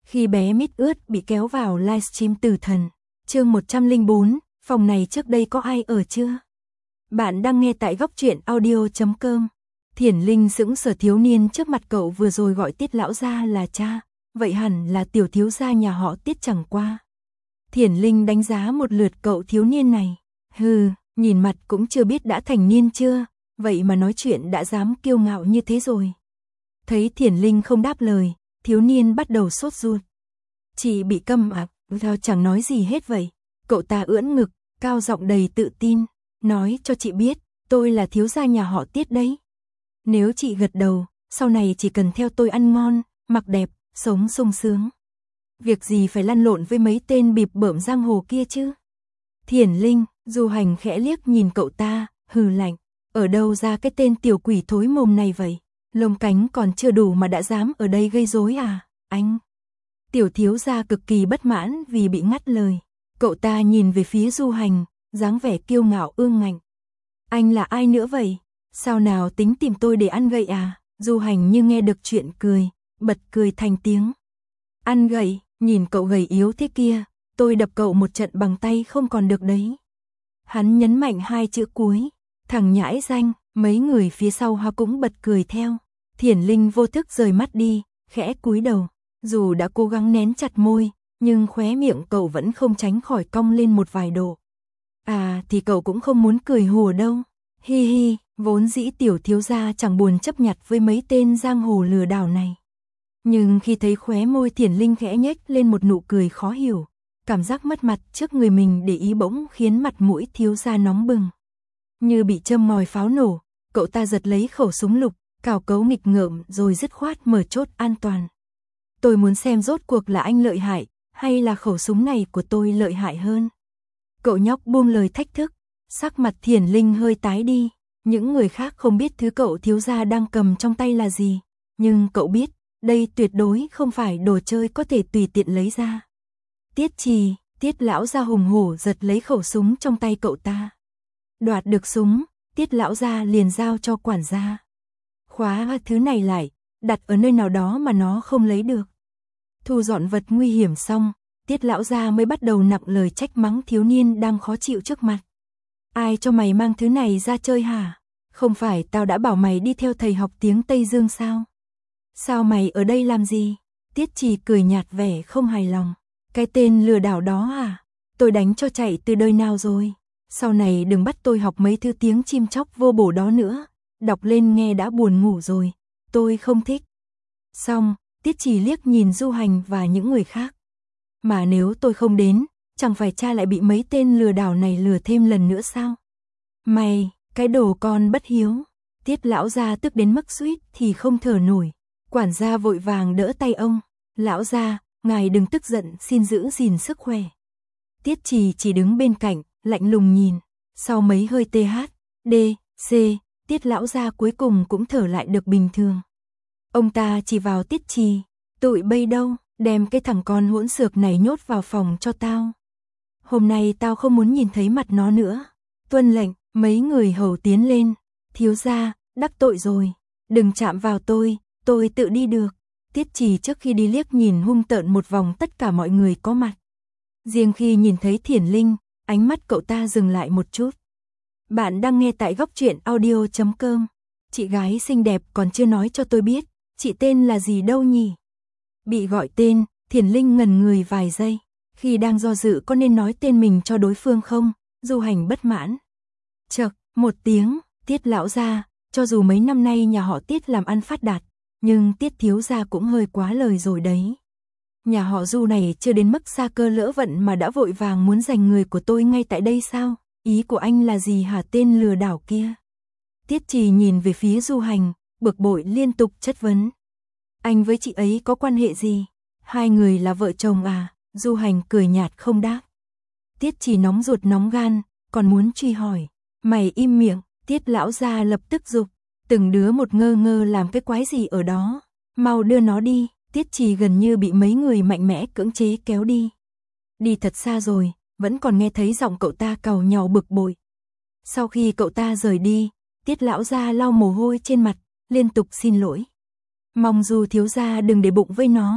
Khi bé mít ướt bị kéo vào livestream Tử Thần, chương 104, phòng này trước đây có ai ở chưa? Bạn đang nghe tại góc truyện audio.com. Thiển Linh sững sờ, thiếu niên trước mặt cậu vừa rồi gọi Tiết lão gia là cha, vậy hẳn là tiểu thiếu gia nhà họ Tiết chẳng qua. Thiển Linh đánh giá một lượt cậu thiếu niên này, nhìn mặt cũng chưa biết đã thành niên chưa, vậy mà nói chuyện đã dám kiêu ngạo như thế rồi. Thấy Thiển Linh không đáp lời, thiếu niên bắt đầu sốt ruột. Chị bị câm à? Sao chẳng nói gì hết vậy? Cậu ta ưỡn ngực, cao giọng đầy tự tin, nói cho chị biết, tôi là thiếu gia nhà họ Tiết đấy. Nếu chị gật đầu, sau này chỉ cần theo tôi ăn ngon, mặc đẹp, sống sung sướng. Việc gì phải lăn lộn với mấy tên bịp bợm giang hồ kia chứ? Thiển Linh, Du Hành khẽ liếc nhìn cậu ta, hừ lạnh, ở đâu ra cái tên tiểu quỷ thối mồm này vậy? Lông cánh còn chưa đủ mà đã dám ở đây gây rối à? Anh! Tiểu thiếu gia cực kỳ bất mãn vì bị ngắt lời. Cậu ta nhìn về phía Du Hành, dáng vẻ kiêu ngạo ương ngạnh. Anh là ai nữa vậy? Sao nào tính tìm tôi để ăn gậy à? Du Hành như nghe được chuyện cười, bật cười thành tiếng. Ăn gậy, nhìn cậu gầy yếu thế kia, tôi đập cậu một trận bằng tay không còn được đấy. Hắn nhấn mạnh hai chữ cuối, thằng nhãi danh, mấy người phía sau họ cũng bật cười theo. Thiển Linh vô thức rời mắt đi, khẽ cúi đầu, dù đã cố gắng nén chặt môi, nhưng khóe miệng cậu vẫn không tránh khỏi cong lên một vài độ. À thì cậu cũng không muốn cười hùa đâu. Hi hi, vốn dĩ tiểu thiếu gia chẳng buồn chấp nhặt với mấy tên giang hồ lừa đảo này. Nhưng khi thấy khóe môi Thiển Linh khẽ nhếch lên một nụ cười khó hiểu, cảm giác mất mặt trước người mình để ý bỗng khiến mặt mũi thiếu gia nóng bừng. Như bị châm ngòi pháo nổ, cậu ta giật lấy khẩu súng lục, cào cấu nghịch ngợm rồi dứt khoát mở chốt an toàn. Tôi muốn xem rốt cuộc là anh lợi hại, hay là khẩu súng này của tôi lợi hại hơn. Cậu nhóc buông lời thách thức, sắc mặt Thiển Linh hơi tái đi. Những người khác không biết thứ cậu thiếu gia đang cầm trong tay là gì, nhưng cậu biết, đây tuyệt đối không phải đồ chơi có thể tùy tiện lấy ra. Tiết Trì, Tiết lão gia hùng hổ giật lấy khẩu súng trong tay cậu ta. Đoạt được súng, Tiết lão gia liền giao cho quản gia. Khóa thứ này lại, đặt ở nơi nào đó mà nó không lấy được. Thu dọn vật nguy hiểm xong, Tiết lão gia mới bắt đầu nặng lời trách mắng thiếu niên đang khó chịu trước mặt. Ai cho mày mang thứ này ra chơi hả? Không phải tao đã bảo mày đi theo thầy học tiếng Tây Dương sao? Sao mày ở đây làm gì? Tiết Trì cười nhạt vẻ không hài lòng. Cái tên lừa đảo đó à? Tôi đánh cho chạy từ đời nào rồi? Sau này đừng bắt tôi học mấy thứ tiếng chim chóc vô bổ đó nữa. Đọc lên nghe đã buồn ngủ rồi. Tôi không thích. Xong, Tiết Trì liếc nhìn Du Hành và những người khác. Mà nếu tôi không đến, chẳng phải cha lại bị mấy tên lừa đảo này lừa thêm lần nữa sao? Mày, cái đồ con bất hiếu. Tiết lão gia tức đến mức suýt thì không thở nổi. Quản gia vội vàng đỡ tay ông. Lão gia, ngài đừng tức giận, xin giữ gìn sức khỏe. Tiết Trì chỉ đứng bên cạnh, lạnh lùng nhìn. Sau mấy hơi THC, Tiết lão gia cuối cùng cũng thở lại được bình thường. Ông ta chỉ vào Tiết Trì. Tụi bây đâu, đem cái thằng con hỗn xược này nhốt vào phòng cho tao. Hôm nay tao không muốn nhìn thấy mặt nó nữa. Tuân lệnh, mấy người hầu tiến lên. Thiếu gia, đắc tội rồi. Đừng chạm vào tôi tự đi được. Tiết Trì trước khi đi liếc nhìn hung tợn một vòng tất cả mọi người có mặt. Riêng khi nhìn thấy Thiển Linh, ánh mắt cậu ta dừng lại một chút. Bạn đang nghe tại góc truyện audio.com. Chị gái xinh đẹp còn chưa nói cho tôi biết, chị tên là gì đâu nhỉ? Bị gọi tên, Thiển Linh ngẩn người vài giây. Khi đang do dự có nên nói tên mình cho đối phương không, Du Hành bất mãn. Chậc, một tiếng, Tiết lão gia, cho dù mấy năm nay nhà họ Tiết làm ăn phát đạt, nhưng Tiết thiếu gia cũng hơi quá lời rồi đấy. Nhà họ Du này chưa đến mức xa cơ lỡ vận mà đã vội vàng muốn giành người của tôi ngay tại đây sao? Ý của anh là gì hả tên lừa đảo kia? Tiết Trì nhìn về phía Du Hành, bực bội liên tục chất vấn. Anh với chị ấy có quan hệ gì? Hai người là vợ chồng à? Du Hành cười nhạt không đáp. Tiết Trì nóng ruột nóng gan, còn muốn truy hỏi. Mày im miệng, Tiết lão gia lập tức giục. Từng đứa một ngơ ngơ làm cái quái gì ở đó. Mau đưa nó đi. Tiết Trì gần như bị mấy người mạnh mẽ cưỡng chế kéo đi. Đi thật xa rồi, vẫn còn nghe thấy giọng cậu ta càu nhàu bực bội. Sau khi cậu ta rời đi, Tiết lão gia lau mồ hôi trên mặt, liên tục xin lỗi. Mong Du thiếu gia đừng để bụng với nó.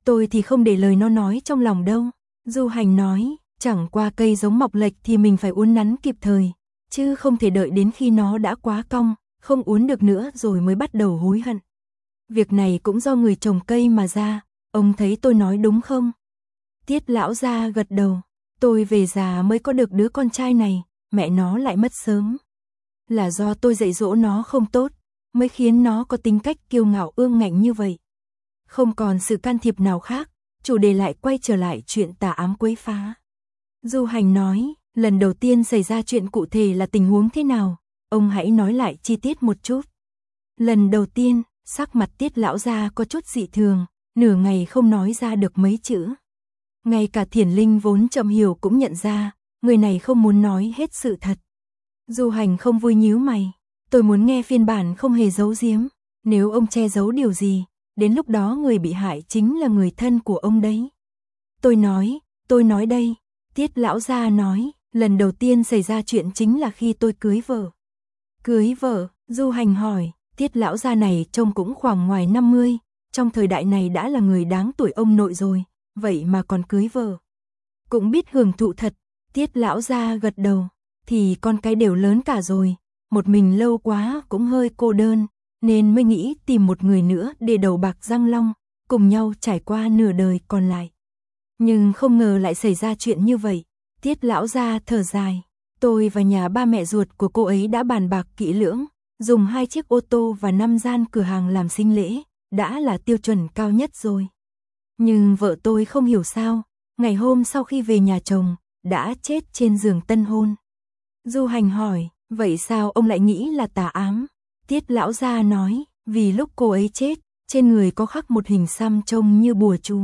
Tôi thì không để lời nó nói trong lòng đâu. Du Hành nói, chẳng qua cây giống mọc lệch thì mình phải uốn nắn kịp thời, chứ không thể đợi đến khi nó đã quá cong, không uốn được nữa rồi mới bắt đầu hối hận. Việc này cũng do người trồng cây mà ra, ông thấy tôi nói đúng không? Tiết lão gia gật đầu, tôi về già mới có được đứa con trai này, mẹ nó lại mất sớm. Là do tôi dạy dỗ nó không tốt, mới khiến nó có tính cách kiêu ngạo ương ngạnh như vậy. Không còn sự can thiệp nào khác, chủ đề lại quay trở lại chuyện tà ám quấy phá. Du Hành nói, lần đầu tiên xảy ra chuyện cụ thể là tình huống thế nào, ông hãy nói lại chi tiết một chút. Lần đầu tiên, sắc mặt Tiết lão gia có chút dị thường, nửa ngày không nói ra được mấy chữ. Ngay cả Thiển Linh vốn chậm hiểu cũng nhận ra, người này không muốn nói hết sự thật. Du Hành không vui nhíu mày, tôi muốn nghe phiên bản không hề giấu giếm, nếu ông che giấu điều gì, đến lúc đó người bị hại chính là người thân của ông đấy. Tôi nói đây, Tiết lão gia nói, lần đầu tiên xảy ra chuyện chính là khi tôi cưới vợ. Cưới vợ, Du Hành hỏi, Tiết lão gia này trông cũng khoảng ngoài 50, trong thời đại này đã là người đáng tuổi ông nội rồi, vậy mà còn cưới vợ. Cũng biết hưởng thụ thật, Tiết lão gia gật đầu, thì con cái đều lớn cả rồi, một mình lâu quá cũng hơi cô đơn, nên mới nghĩ tìm một người nữa để đầu bạc răng long, cùng nhau trải qua nửa đời còn lại. Nhưng không ngờ lại xảy ra chuyện như vậy, Tiết lão gia thở dài, tôi và nhà ba mẹ ruột của cô ấy đã bàn bạc kỹ lưỡng, dùng 2 chiếc ô tô và 5 gian cửa hàng làm sinh lễ, đã là tiêu chuẩn cao nhất rồi. Nhưng vợ tôi không hiểu sao, ngày hôm sau khi về nhà chồng, đã chết trên giường tân hôn. Du Hành hỏi, vậy sao ông lại nghĩ là tà ám? Tiết lão gia nói, vì lúc cô ấy chết, trên người có khắc một hình xăm trông như bùa chú.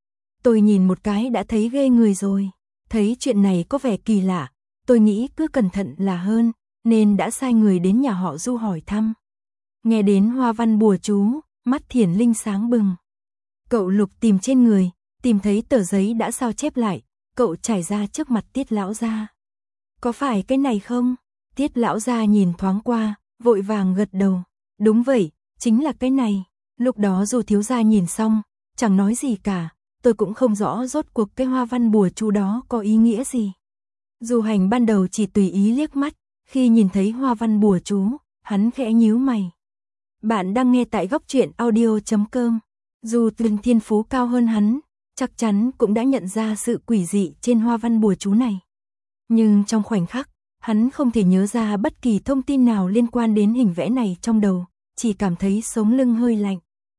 Tôi nhìn một cái đã thấy ghê người rồi, thấy chuyện này có vẻ kỳ lạ, tôi nghĩ cứ cẩn thận là hơn, nên đã sai người đến nhà họ Du hỏi thăm. Nghe đến hoa văn bùa chú, mắt Thiển Linh sáng bừng. Cậu lục tìm trên người, tìm thấy tờ giấy đã sao chép lại, cậu trải ra trước mặt Tiết lão gia. Có phải cái này không? Tiết lão gia nhìn thoáng qua, vội vàng gật đầu. Đúng vậy, chính là cái này. Lúc đó Du thiếu gia nhìn xong, chẳng nói gì cả, tôi cũng không rõ rốt cuộc cái hoa văn bùa chú đó có ý nghĩa gì. Du Hành ban đầu chỉ tùy ý liếc mắt, khi nhìn thấy hoa văn bùa chú, hắn khẽ nhíu mày. Bạn đang nghe tại góc truyện audio.com. Dù từng thiên phú cao hơn hắn, chắc chắn cũng đã nhận ra sự quỷ dị trên hoa văn bùa chú này. Nhưng trong khoảnh khắc, hắn không thể nhớ ra bất kỳ thông tin nào liên quan đến hình vẽ này trong đầu, chỉ cảm thấy sống lưng hơi lạnh.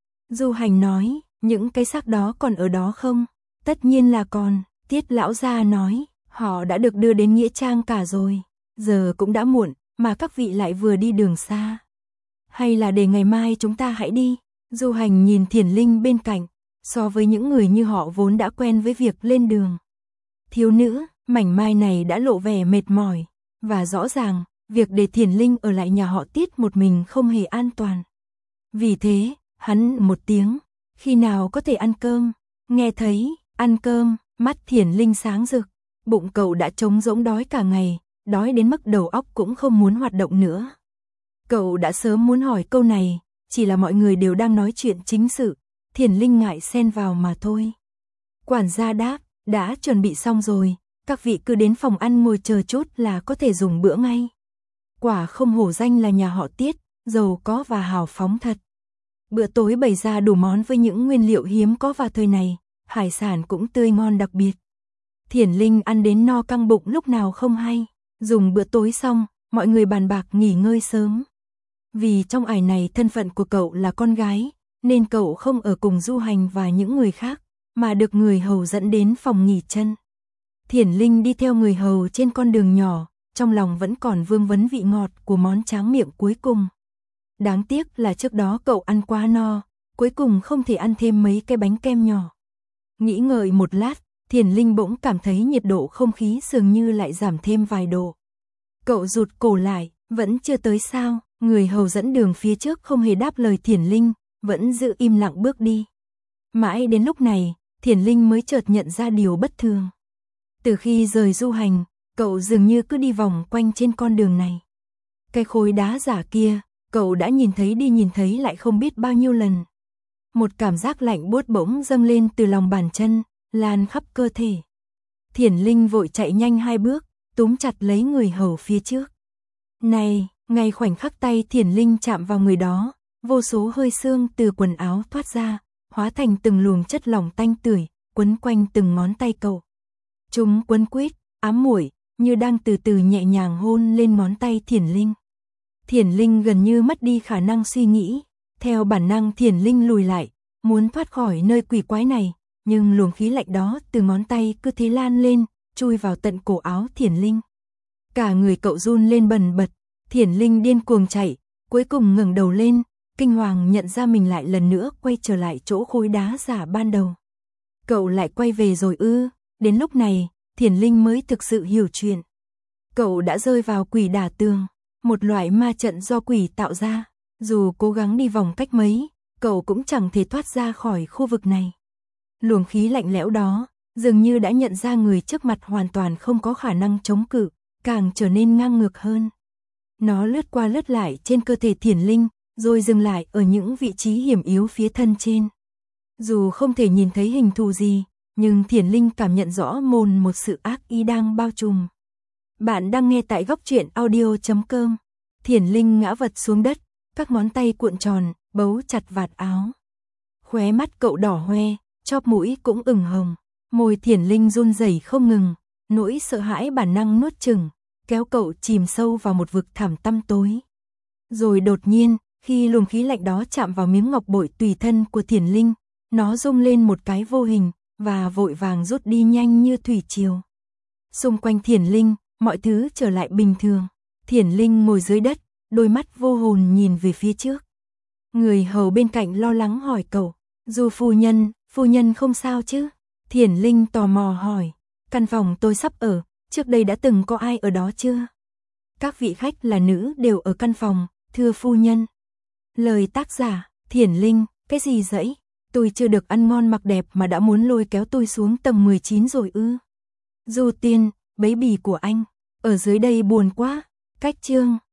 Du Hành nói, những cái xác đó còn ở đó không? Tất nhiên là còn, Tiết lão gia nói, họ đã được đưa đến nghĩa trang cả rồi. Giờ cũng đã muộn, mà các vị lại vừa đi đường xa. Hay là để ngày mai chúng ta hãy đi? Du Hành nhìn Thiển Linh bên cạnh, so với những người như họ vốn đã quen với việc lên đường. Thiếu nữ, mảnh mai này đã lộ vẻ mệt mỏi, và rõ ràng, việc để Thiển Linh ở lại nhà họ Tiết một mình không hề an toàn. Vì thế, hắn một tiếng, khi nào có thể ăn cơm? Nghe thấy, ăn cơm, mắt Thiển Linh sáng rực, bụng cậu đã trống rỗng đói cả ngày, đói đến mức đầu óc cũng không muốn hoạt động nữa. Cậu đã sớm muốn hỏi câu này, chỉ là mọi người đều đang nói chuyện chính sự, Thiển Linh ngại xen vào mà thôi. Quản gia đáp, đã chuẩn bị xong rồi, các vị cứ đến phòng ăn ngồi chờ chút là có thể dùng bữa ngay. Quả không hổ danh là nhà họ Tiết, giàu có và hào phóng thật. Bữa tối bày ra đủ món với những nguyên liệu hiếm có vào thời này, hải sản cũng tươi ngon đặc biệt. Thiển Linh ăn đến no căng bụng lúc nào không hay, dùng bữa tối xong, mọi người bàn bạc nghỉ ngơi sớm. Vì trong ải này thân phận của cậu là con gái, nên cậu không ở cùng Du Hành và những người khác, mà được người hầu dẫn đến phòng nghỉ chân. Thiển Linh đi theo người hầu trên con đường nhỏ, trong lòng vẫn còn vương vấn vị ngọt của món tráng miệng cuối cùng. Đáng tiếc là trước đó cậu ăn quá no, cuối cùng không thể ăn thêm mấy cái bánh kem nhỏ. Nghĩ ngợi một lát, Thiển Linh bỗng cảm thấy nhiệt độ không khí dường như lại giảm thêm vài độ. Cậu rụt cổ lại, vẫn chưa tới sao? Người hầu dẫn đường phía trước không hề đáp lời Thiển Linh, vẫn giữ im lặng bước đi. Mãi đến lúc này, Thiển Linh mới chợt nhận ra điều bất thường. Từ khi rời Du Hành, cậu dường như cứ đi vòng quanh trên con đường này. Cái khối đá giả kia, cậu đã nhìn thấy đi nhìn thấy lại không biết bao nhiêu lần. Một cảm giác lạnh buốt bỗng dâng lên từ lòng bàn chân, lan khắp cơ thể. Thiển Linh vội chạy nhanh 2 bước, túm chặt lấy người hầu phía trước. Này, ngay khoảnh khắc tay Thiển Linh chạm vào người đó, vô số hơi xương từ quần áo thoát ra, hóa thành từng luồng chất lỏng tanh tưởi, quấn quanh từng ngón tay cậu. Chúng quấn quýt, ám muội, như đang từ từ nhẹ nhàng hôn lên ngón tay Thiển Linh. Thiển Linh gần như mất đi khả năng suy nghĩ, theo bản năng Thiển Linh lùi lại, muốn thoát khỏi nơi quỷ quái này, nhưng luồng khí lạnh đó từ ngón tay cứ thế lan lên, chui vào tận cổ áo Thiển Linh. Cả người cậu run lên bần bật, Thiển Linh điên cuồng chạy, cuối cùng ngẩng đầu lên, kinh hoàng nhận ra mình lại lần nữa quay trở lại chỗ khối đá giả ban đầu. Cậu lại quay về rồi ư? Đến lúc này, Thiển Linh mới thực sự hiểu chuyện. Cậu đã rơi vào quỷ đả tường, một loại ma trận do quỷ tạo ra. Dù cố gắng đi vòng cách mấy, cậu cũng chẳng thể thoát ra khỏi khu vực này. Luồng khí lạnh lẽo đó, dường như đã nhận ra người trước mặt hoàn toàn không có khả năng chống cự, càng trở nên ngang ngược hơn. Nó lướt qua lướt lại trên cơ thể Thiển Linh, rồi dừng lại ở những vị trí hiểm yếu phía thân trên. Dù không thể nhìn thấy hình thù gì, nhưng Thiển Linh cảm nhận rõ mồn một sự ác ý đang bao trùm. Bạn đang nghe tại góc truyện audio.com. Thiển Linh ngã vật xuống đất, các ngón tay cuộn tròn, bấu chặt vạt áo. Khóe mắt cậu đỏ hoe, chóp mũi cũng ửng hồng, môi Thiển Linh run rẩy không ngừng, nỗi sợ hãi bản năng nuốt chửng, kéo cậu chìm sâu vào một vực thẳm tăm tối. Rồi đột nhiên, khi luồng khí lạnh đó chạm vào miếng ngọc bội tùy thân của Thiển Linh, nó rung lên một cái vô hình, và vội vàng rút đi nhanh như thủy triều. Xung quanh Thiển Linh, mọi thứ trở lại bình thường. Thiển Linh ngồi dưới đất, đôi mắt vô hồn nhìn về phía trước. Người hầu bên cạnh lo lắng hỏi cậu, Du phu nhân không sao chứ? Thiển Linh tò mò hỏi, căn phòng tôi sắp ở, trước đây đã từng có ai ở đó chưa? Các vị khách là nữ đều ở căn phòng, thưa phu nhân. Lời tác giả, Thiển Linh, cái gì dẫy? Tôi chưa được ăn ngon mặc đẹp mà đã muốn lôi kéo tôi xuống tầng 19 rồi ư? Du tiên, bấy bì của anh, ở dưới đây buồn quá. Cách chương